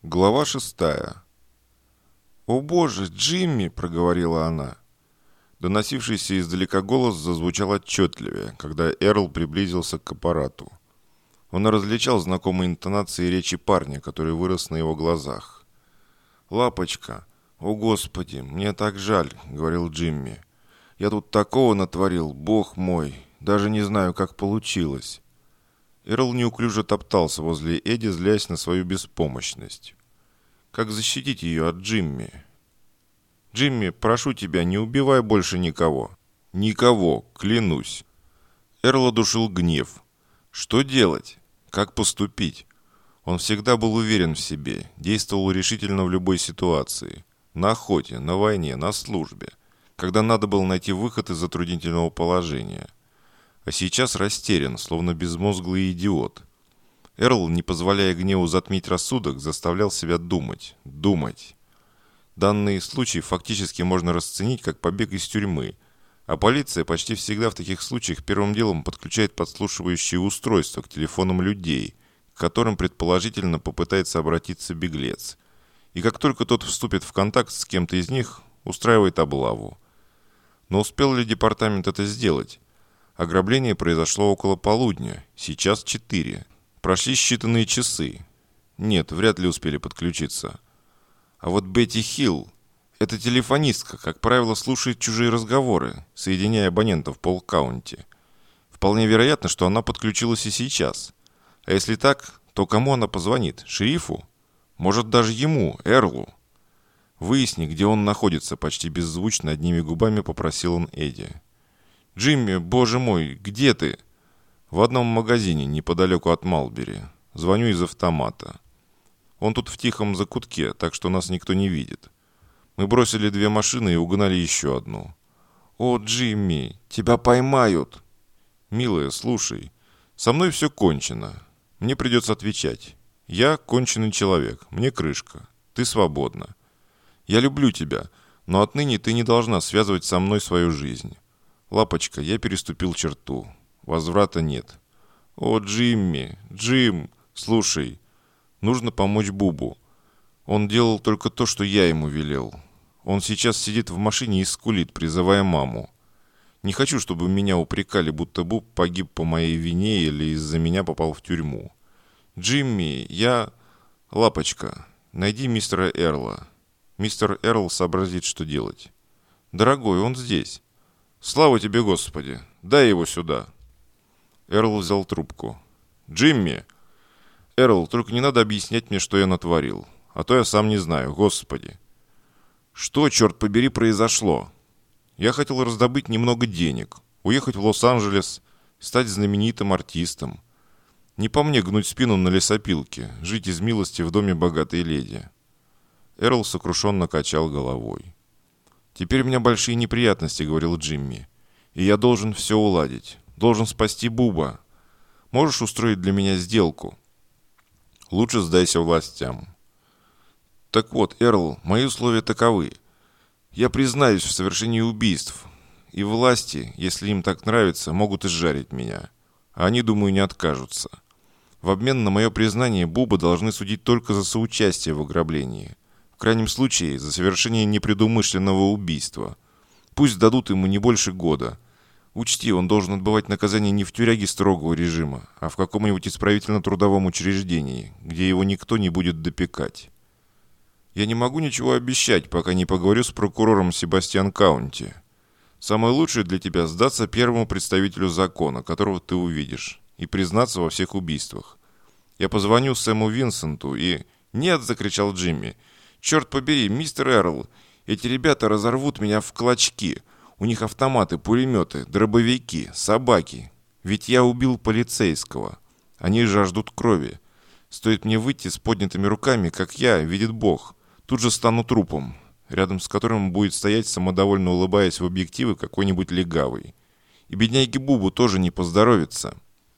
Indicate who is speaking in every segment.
Speaker 1: Глава 6. «О боже, Джимми!» – проговорила она. Доносившийся издалека голос зазвучал отчетливее, когда Эрл приблизился к аппарату. Он различал знакомые интонации речи парня, который вырос на его глазах. «Лапочка! О господи, мне так жаль!» – говорил Джимми. «Я тут такого натворил, бог мой! Даже не знаю, как получилось!» Эрл неуклюже топтался возле Эдди, злясь на свою беспомощность. Как защитить ее от Джимми? «Джимми, прошу тебя, не убивай больше никого». «Никого, клянусь». Эрла душил гнев. Что делать? Как поступить? Он всегда был уверен в себе, действовал решительно в любой ситуации. На охоте, на войне, на службе. Когда надо было найти выход из затруднительного положения. А сейчас растерян, словно безмозглый идиот. Эрл, не позволяя гневу затмить рассудок, заставлял себя думать. Данный случай фактически можно расценить как побег из тюрьмы, а полиция почти всегда в таких случаях первым делом подключает подслушивающие устройства к телефонам людей, к которым предположительно попытается обратиться беглец. И как только тот вступит в контакт с кем-то из них, устраивает облаву. Но успел ли департамент это сделать? Ограбление произошло около полудня, сейчас 4. Прошли считанные часы. Нет, вряд ли успели подключиться. А вот Бетти Хилл, эта телефонистка, как правило, слушает чужие разговоры, соединяя абонентов в Полл-Каунти. Вполне вероятно, что она подключилась и сейчас. А если так, то кому она позвонит? Шерифу? Может, даже ему, Эрлу? «Выясни, где он находится», — почти беззвучно одними губами попросил он Эдди. «Джимми, боже мой, где ты?» «В одном магазине, неподалеку от Малбери. Звоню из автомата. Он тут в тихом закутке, так что нас никто не видит. Мы бросили 2 машины и угнали еще одну». «О, Джимми, тебя поймают!» «Милая, слушай, со мной все кончено. Мне придется отвечать. Я конченый человек, мне крышка. Ты свободна. Я люблю тебя, но отныне ты не должна связывать со мной свою жизнь. Лапочка, я переступил черту. Возврата нет». «О, Джимми, Джим, слушай, нужно помочь Бубу. Он делал только то, что я ему велел. Он сейчас сидит в машине и скулит, призывая маму. Не хочу, чтобы меня упрекали, будто Буб погиб по моей вине или из-за меня попал в тюрьму. Джимми, Лапочка, найди мистера Эрла. Мистер Эрл сообразит, что делать. Дорогой, он здесь. Слава тебе, Господи, дай его сюда». Эрл взял трубку. «Джимми!» «Эрл, только не надо объяснять мне, что я натворил. А то я сам не знаю, Господи». «Что, черт побери, произошло?» «Я хотел раздобыть немного денег, уехать в Лос-Анджелес, стать знаменитым артистом. Не по мне гнуть спину на лесопилке, жить из милости в доме богатой леди». Эрл сокрушенно качал головой. «Теперь у меня большие неприятности», — говорил Джимми. «И я должен все уладить. Должен спасти Буба. Можешь устроить для меня сделку?» «Лучше сдайся властям». «Так вот, Эрл, мои условия таковы. Я признаюсь в совершении убийств. И власти, если им так нравится, могут изжарить меня. А они, думаю, не откажутся. В обмен на мое признание Буба должны судить только за соучастие в ограблении. В крайнем случае, за совершение непредумышленного убийства. Пусть дадут ему не больше года. Учти, он должен отбывать наказание не в тюряге строгого режима, а в каком-нибудь исправительно-трудовом учреждении, где его никто не будет допекать. Я не могу ничего обещать, пока не поговорю с прокурором Себастьян Каунти. Самое лучшее для тебя — сдаться первому представителю закона, которого ты увидишь, и признаться во всех убийствах. Я позвоню Сэму Винсенту и...» «Нет!» — закричал Джимми. «Черт побери, мистер Эрл, эти ребята разорвут меня в клочки. У них автоматы, пулеметы, дробовики, собаки. Ведь я убил полицейского. Они жаждут крови. Стоит мне выйти с поднятыми руками, как я, видит Бог. Тут же стану трупом, рядом с которым будет стоять, самодовольно улыбаясь в объективы, какой-нибудь легавый. И бедняге Бубу тоже не поздоровится».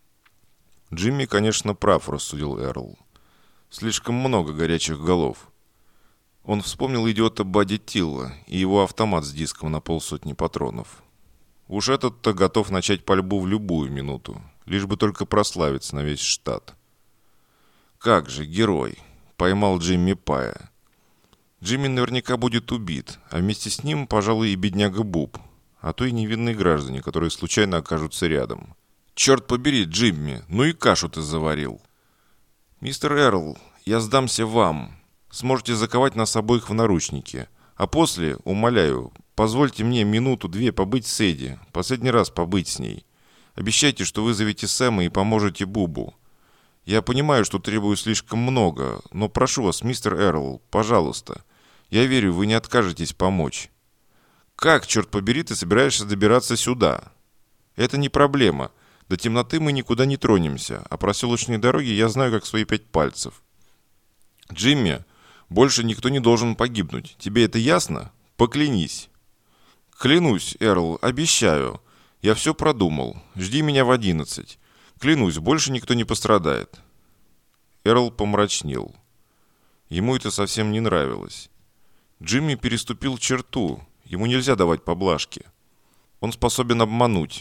Speaker 1: «Джимми, конечно, прав», — рассудил Эрл. «Слишком много горячих голов». Он вспомнил идиота Бадди Тилла и его автомат с диском на 500 патронов. Уж этот-то готов начать пальбу в любую минуту, лишь бы только прославиться на весь штат. Как же, герой! поймал Джимми Пая. Джимми наверняка будет убит, а вместе с ним, пожалуй, и бедняга Буб, а то и невинные граждане, которые случайно окажутся рядом. «Черт побери, Джимми, ну и кашу ты заварил!» «Мистер Эрл, я сдамся вам. Сможете заковать нас обоих в наручники. А после, умоляю, позвольте мне минуту-две побыть с Эдди, последний раз побыть с ней. Обещайте, что вызовете Сэма и поможете Бубу. Я понимаю, что требую слишком много, но прошу вас, мистер Эрл, пожалуйста. Я верю, вы не откажетесь помочь». «Как, черт побери, ты собираешься добираться сюда?» «Это не проблема. До темноты мы никуда не тронемся, а проселочные дороги я знаю как свои 5 пальцев». «Джимми, больше никто не должен погибнуть. Тебе это ясно? Поклянись». «Клянусь, Эрл, обещаю. Я все продумал. Жди меня в 11. Клянусь, больше никто не пострадает». Эрл помрачнел. Ему это совсем не нравилось. Джимми переступил черту. Ему нельзя давать поблажки. Он способен обмануть.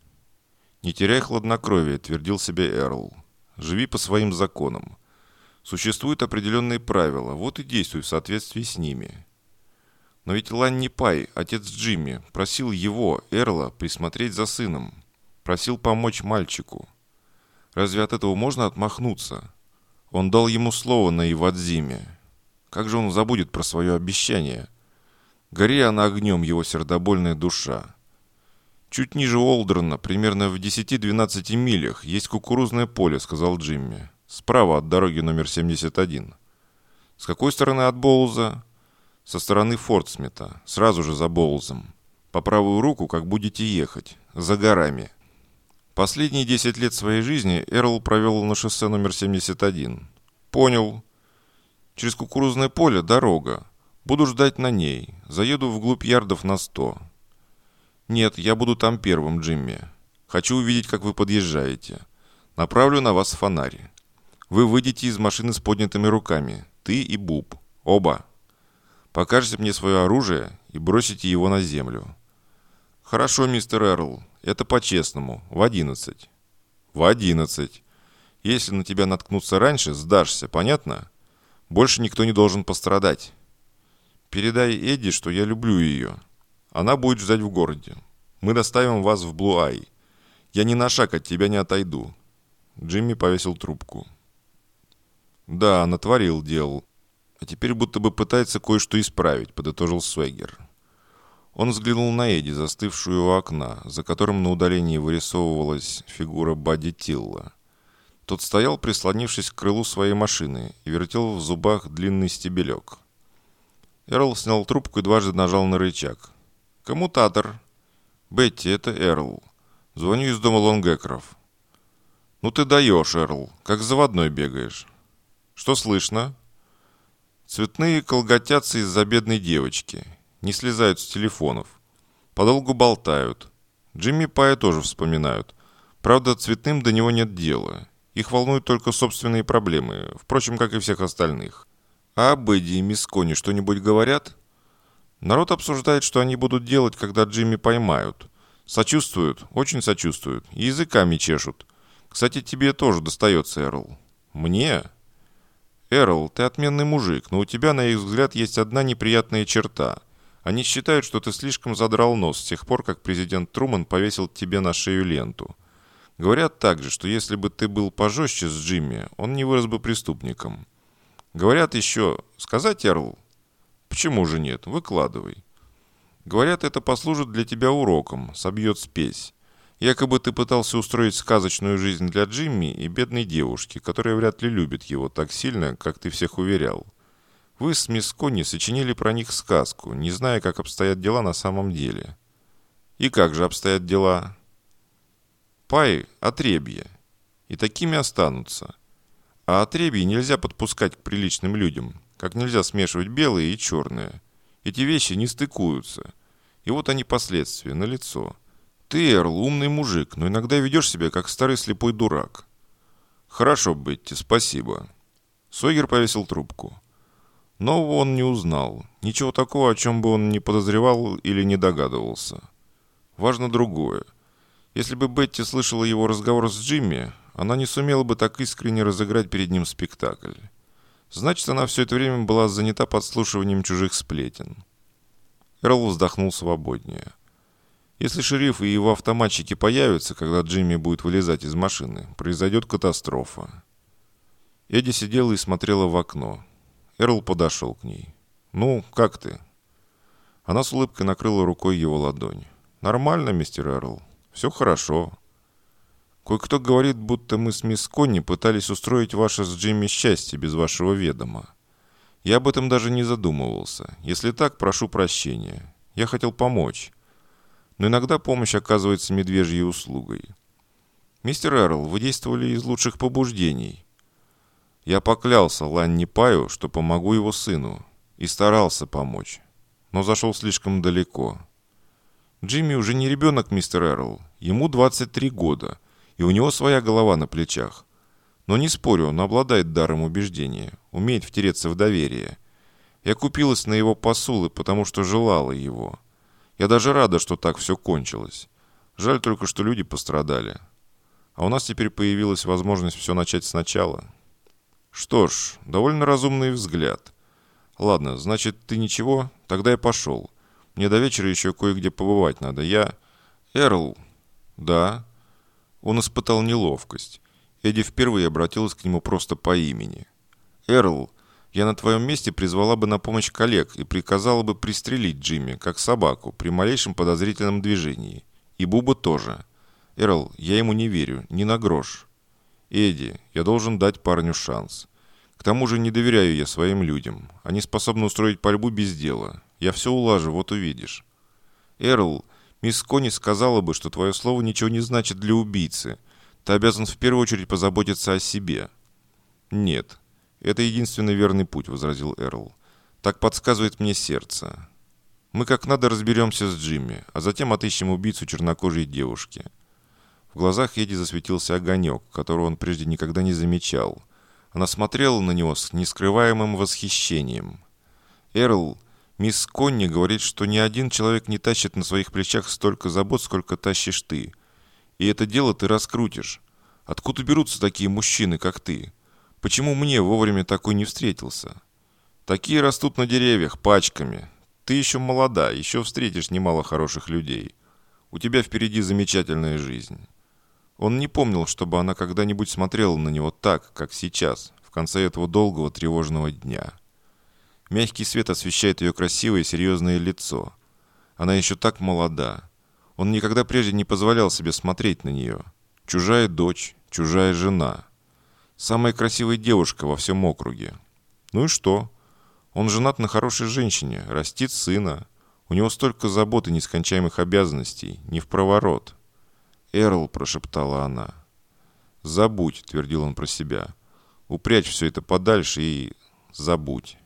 Speaker 1: «Не теряй хладнокровия», — твердил себе Эрл. «Живи по своим законам. Существуют определенные правила, вот и действуй в соответствии с ними». Но ведь Ланни Пай, отец Джимми, просил его, Эрла, присмотреть за сыном. Просил помочь мальчику. Разве от этого можно отмахнуться? Он дал ему слово на Ивадзиме. Как же он забудет про свое обещание? Гори она огнем, его сердобольная душа. «Чуть ниже Олдерна, примерно в 10-12 милях, есть кукурузное поле», — сказал Джимми. «Справа от дороги номер 71». «С какой стороны от Боулза?» «Со стороны Фортсмита, сразу же за Боулзом. По правую руку, как будете ехать, за горами». Последние 10 лет своей жизни Эрл провел на шоссе номер 71. «Понял. Через кукурузное поле дорога. Буду ждать на ней. Заеду вглубь ярдов на 100. «Нет, я буду там первым, Джимми. Хочу увидеть, как вы подъезжаете. Направлю на вас фонарь. Вы выйдете из машины с поднятыми руками. Ты и Буб. Оба. Покажете мне свое оружие и бросите его на землю». «Хорошо, мистер Эрл. Это по-честному. В 11. «В 11. Если на тебя наткнутся раньше, сдашься, понятно? Больше никто не должен пострадать. Передай Эдди, что я люблю ее. Она будет ждать в городе. Мы доставим вас в Блу-Ай. Я ни на шаг от тебя не отойду». Джимми повесил трубку. «Да, натворил дел. А теперь будто бы пытается кое-что исправить», — подытожил Свегер. Он взглянул на Эдди, застывшую у окна, за которым на удалении вырисовывалась фигура Бадди Тилла. Тот стоял, прислонившись к крылу своей машины, и вертел в зубах длинный стебелек. Эрл снял трубку и дважды нажал на рычаг. «Коммутатор». «Бетти, это Эрл. Звоню из дома Лонгекеров». «Ну ты даешь, Эрл, как заводной бегаешь». «Что слышно?» «Цветные колготятся из-за бедной девочки. Не слезают с телефонов. Подолгу болтают. Джимми Пая тоже вспоминают. Правда, цветным до него нет дела. Их волнуют только собственные проблемы, впрочем, как и всех остальных. А об Эдди и мисс Кони что-нибудь говорят?» «Народ обсуждает, что они будут делать, когда Джимми поймают. Сочувствуют, очень сочувствуют, и языками чешут. Кстати, тебе тоже достается, Эрл». «Мне?» «Эрл, ты отменный мужик, но у тебя, на их взгляд, есть одна неприятная черта. Они считают, что ты слишком задрал нос с тех пор, как президент Трумэн повесил тебе на шею ленту. Говорят также, что если бы ты был пожестче с Джимми, он не вырос бы преступником. Говорят еще... Сказать, Эрл?» «Почему же нет? Выкладывай». «Говорят, это послужит для тебя уроком, собьет спесь. Якобы ты пытался устроить сказочную жизнь для Джимми и бедной девушки, которая вряд ли любит его так сильно, как ты всех уверял. Вы с мисс Конни сочинили про них сказку, не зная, как обстоят дела на самом деле». «И как же обстоят дела?» «Пай – отребье. И такими останутся. А отребье нельзя подпускать к приличным людям, как нельзя смешивать белые и черные. Эти вещи не стыкуются. И вот они последствия, налицо. Ты, Эрл, умный мужик, но иногда ведешь себя, как старый слепой дурак». «Хорошо, Бетти, спасибо». Сойер повесил трубку. Нового он не узнал. Ничего такого, о чем бы он не подозревал или не догадывался. Важно другое. Если бы Бетти слышала его разговор с Джимми, она не сумела бы так искренне разыграть перед ним спектакль. Значит, она все это время была занята подслушиванием чужих сплетен. Эрл вздохнул свободнее. Если шериф и его автоматчики появятся, когда Джимми будет вылезать из машины, произойдет катастрофа. Эдди сидела и смотрела в окно. Эрл подошел к ней. «Ну, как ты?» Она с улыбкой накрыла рукой его ладонь. «Нормально, мистер Эрл. Все хорошо. Кое-кто говорит, будто мы с мисс Конни пытались устроить ваше с Джимми счастье без вашего ведома. Я об этом даже не задумывался. Если так, прошу прощения. Я хотел помочь. Но иногда помощь оказывается медвежьей услугой. Мистер Эрл, вы действовали из лучших побуждений. Я поклялся Ланни Паю, что помогу его сыну, и старался помочь, но зашел слишком далеко. Джимми уже не ребенок, мистер Эрл. Ему 23 года, и у него своя голова на плечах. Но не спорю, он обладает даром убеждения, умеет втереться в доверие. Я купилась на его посулы, потому что желала его. Я даже рада, что так все кончилось. Жаль только, что люди пострадали. А у нас теперь появилась возможность все начать сначала. Что ж, довольно разумный взгляд. Ладно, значит, ты ничего? Тогда я пошел. Мне до вечера еще кое-где побывать надо. Эрл. Да. Он испытал неловкость. Эдди впервые обратилась к нему просто по имени. Эрл, я на твоем месте призвала бы на помощь коллег и приказала бы пристрелить Джимми, как собаку, при малейшем подозрительном движении. И Буба тоже. Эрл, я ему не верю, ни на грош. Эдди, я должен дать парню шанс. К тому же не доверяю я своим людям. Они способны устроить пальбу без дела. Я все улажу, вот увидишь. Эрл, мисс Конни сказала бы, что твое слово ничего не значит для убийцы. Ты обязан в первую очередь позаботиться о себе. Нет, это единственный верный путь, возразил Эрл. Так подсказывает мне сердце. Мы как надо разберемся с Джимми, а затем отыщем убийцу чернокожей девушки. В глазах Эдди засветился огонек, которого он прежде никогда не замечал. Она смотрела на него с нескрываемым восхищением. «Эрл, мисс Конни говорит, что ни один человек не тащит на своих плечах столько забот, сколько тащишь ты. И это дело ты раскрутишь. Откуда берутся такие мужчины, как ты? Почему мне вовремя такой не встретился? Такие растут на деревьях пачками. Ты еще молода, еще встретишь немало хороших людей. У тебя впереди замечательная жизнь». Он не помнил, чтобы она когда-нибудь смотрела на него так, как сейчас, в конце этого долгого тревожного дня. Мягкий свет освещает ее красивое серьезное лицо. Она еще так молода. Он никогда прежде не позволял себе смотреть на нее. Чужая дочь, чужая жена. Самая красивая девушка во всем округе. Ну и что? Он женат на хорошей женщине, растит сына. У него столько забот и нескончаемых обязанностей, не впроворот. «Эрл», — прошептала она. «Забудь», — твердил он про себя. «Упрячь все это подальше и забудь».